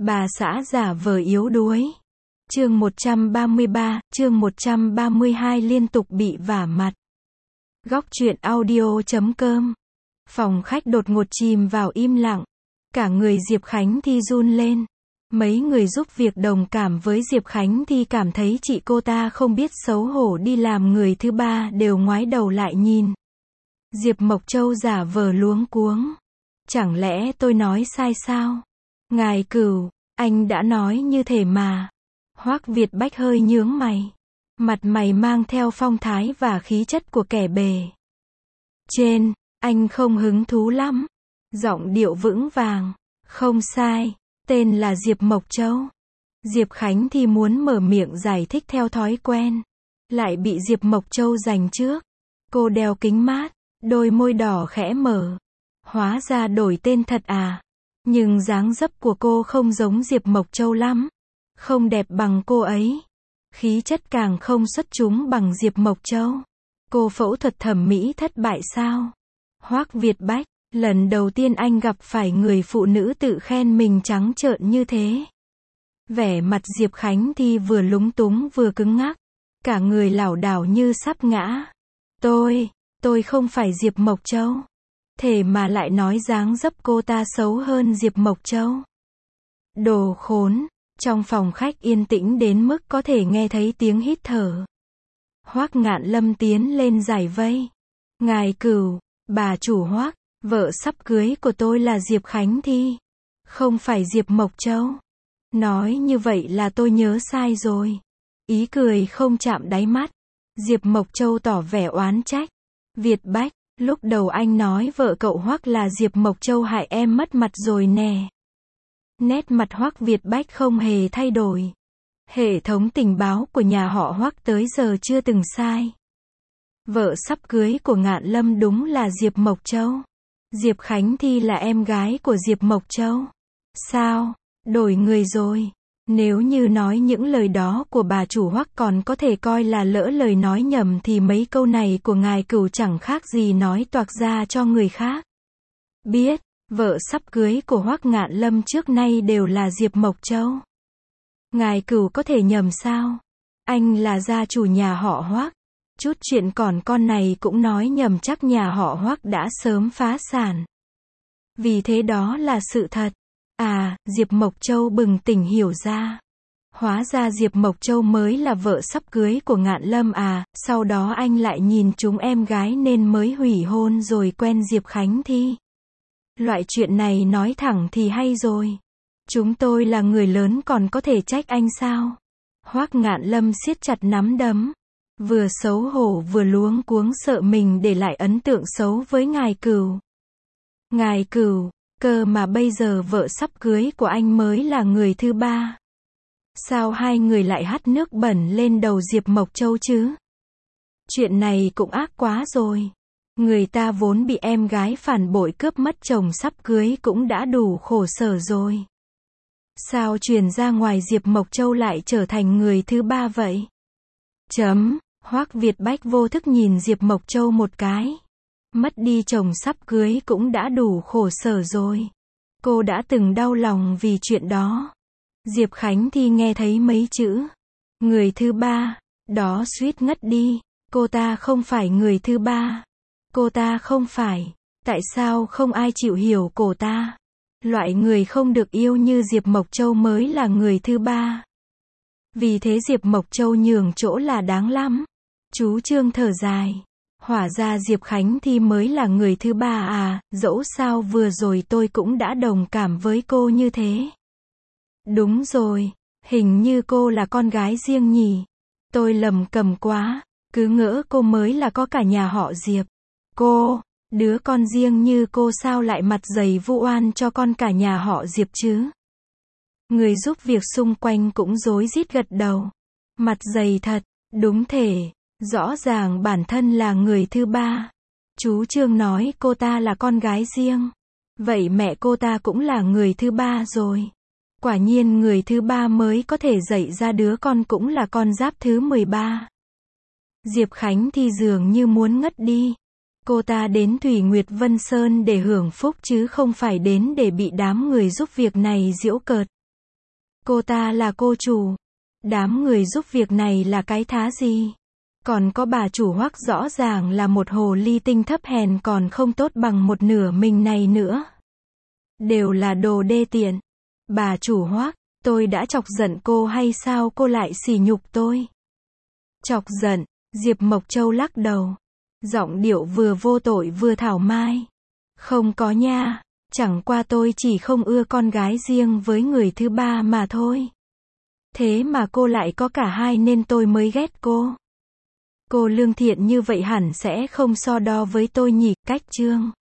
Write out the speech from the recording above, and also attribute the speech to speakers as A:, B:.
A: Bà xã giả vờ yếu đuối. Chương 133, chương 132 liên tục bị vả mặt. Góc truyện audio.com. Phòng khách đột ngột chìm vào im lặng. Cả người Diệp Khánh Thi run lên. Mấy người giúp việc đồng cảm với Diệp Khánh Thi cảm thấy chị cô ta không biết xấu hổ đi làm người thứ ba đều ngoái đầu lại nhìn. Diệp Mộc Châu giả vờ luống cuống. Chẳng lẽ tôi nói sai sao? Ngài Cửu, anh đã nói như thế mà. Hoắc Việt Bách hơi nhướng mày. Mặt mày mang theo phong thái và khí chất của kẻ bề trên, anh không hứng thú lắm. Giọng điệu vững vàng. Không sai, tên là Diệp Mộc Châu. Diệp Khánh Thi muốn mở miệng giải thích theo thói quen. Lại bị Diệp Mộc Châu giành trước. Cô đeo kính mát, đôi môi đỏ khẽ mở. Hóa ra đổi tên thật à? Nhưng dáng dấp của cô không giống Diệp Mộc Châu lắm. Không đẹp bằng cô ấy. Khí chất càng không xuất chúng bằng Diệp Mộc Châu. Cô phẫu thuật thẩm mỹ thất bại sao? Hoắc Việt Bách, lần đầu tiên anh gặp phải người phụ nữ tự khen mình trắng trợn như thế. Vẻ mặt Diệp Khánh Thi vừa lúng túng vừa cứng ngắc. Cả người lảo đảo như sắp ngã. Tôi không phải Diệp Mộc Châu. Thế mà lại nói dáng dấp cô ta xấu hơn Diệp Mộc Châu. Đồ khốn. Trong phòng khách yên tĩnh đến mức có thể nghe thấy tiếng hít thở. Hoắc Ngạn Lâm tiến lên giải vây. Ngài Cửu, bà chủ Hoắc, vợ sắp cưới của tôi là Diệp Khánh Thi. Không phải Diệp Mộc Châu. Nói như vậy là tôi nhớ sai rồi. Ý cười không chạm đáy mắt. Diệp Mộc Châu tỏ vẻ oán trách. Việt Bách, lúc đầu anh nói vợ cậu Hoắc là Diệp Mộc Châu hại em mất mặt rồi nè. Nét mặt Hoắc Việt Bách không hề thay đổi. Hệ thống tình báo của nhà họ Hoắc tới giờ chưa từng sai. Vợ sắp cưới của Ngạn Lâm đúng là Diệp Mộc Châu. Diệp Khánh Thi là em gái của Diệp Mộc Châu. Sao? Đổi người rồi. Nếu như nói những lời đó của bà chủ Hoắc còn có thể coi là lỡ lời nói nhầm thì mấy câu này của ngài Cửu chẳng khác gì nói toạc ra cho người khác biết. Vợ sắp cưới của Hoắc Ngạn Lâm trước nay đều là Diệp Mộc Châu. Ngài Cửu có thể nhầm sao? Anh là gia chủ nhà họ Hoắc. Chút chuyện còn con này cũng nói nhầm, chắc nhà họ Hoắc đã sớm phá sản. Vì thế đó là sự thật. À, Diệp Mộc Châu bừng tỉnh hiểu ra. Hóa ra Diệp Mộc Châu mới là vợ sắp cưới của Ngạn Lâm à, sau đó anh lại nhìn chúng em gái nên mới hủy hôn rồi quen Diệp Khánh Thi. Loại chuyện này nói thẳng thì hay rồi. Chúng tôi là người lớn còn có thể trách anh sao? Hoắc Ngạn Lâm siết chặt nắm đấm. Vừa xấu hổ vừa luống cuống sợ mình để lại ấn tượng xấu với ngài Cửu. Ngài Cửu, cơ mà bây giờ vợ sắp cưới của anh mới là người thứ ba. Sao hai người lại hắt nước bẩn lên đầu Diệp Mộc Châu chứ? Chuyện này cũng ác quá rồi. Người ta vốn bị em gái phản bội cướp mất chồng sắp cưới cũng đã đủ khổ sở rồi. Sao truyền ra ngoài Diệp Mộc Châu lại trở thành người thứ ba vậy? Hoắc Việt Bách vô thức nhìn Diệp Mộc Châu một cái. Mất đi chồng sắp cưới cũng đã đủ khổ sở rồi. Cô đã từng đau lòng vì chuyện đó. Diệp Khánh Thi nghe thấy mấy chữ người thứ ba, đó suýt ngất đi. Cô ta không phải người thứ ba. Cô ta không phải. Tại sao không ai chịu hiểu cô ta? Loại người không được yêu như Diệp Mộc Châu mới là người thứ ba. Vì thế Diệp Mộc Châu nhường chỗ là đáng lắm. Chú Trương thở dài. Hóa ra Diệp Khánh Thi mới là người thứ ba à, dẫu sao vừa rồi tôi cũng đã đồng cảm với cô như thế. Đúng rồi, hình như cô là con gái riêng nhỉ. Tôi lầm cầm quá, cứ ngỡ cô mới là có cả nhà họ Diệp. Cô, đứa con riêng như cô sao lại mặt dày vu oan cho con cả nhà họ Diệp chứ? Người giúp việc xung quanh cũng rối rít gật đầu. Mặt dày thật, đúng thể, rõ ràng bản thân là người thứ ba. Chú Trương nói cô ta là con gái riêng. Vậy mẹ cô ta cũng là người thứ ba rồi. Quả nhiên người thứ ba mới có thể dạy ra đứa con cũng là con giáp thứ 13. Diệp Khánh Thi dường như muốn ngất đi. Cô ta đến Thủy Nguyệt Vân Sơn để hưởng phúc chứ không phải đến để bị đám người giúp việc này giễu cợt. Cô ta là cô chủ. Đám người giúp việc này là cái thá gì? Còn có bà chủ Hoắc rõ ràng là một hồ ly tinh thấp hèn còn không tốt bằng một nửa mình này nữa. Đều là đồ đê tiện. Bà chủ Hoắc, tôi đã chọc giận cô hay sao cô lại sỉ nhục tôi? Chọc giận, Diệp Mộc Châu lắc đầu. Giọng điệu vừa vô tội vừa thảo mai. Không có nha, chẳng qua tôi chỉ không ưa con gái riêng với người thứ ba mà thôi. Thế mà cô lại có cả hai nên tôi mới ghét cô. Cô lương thiện như vậy hẳn sẽ không so đo với tôi nhỉ, Cách Trương.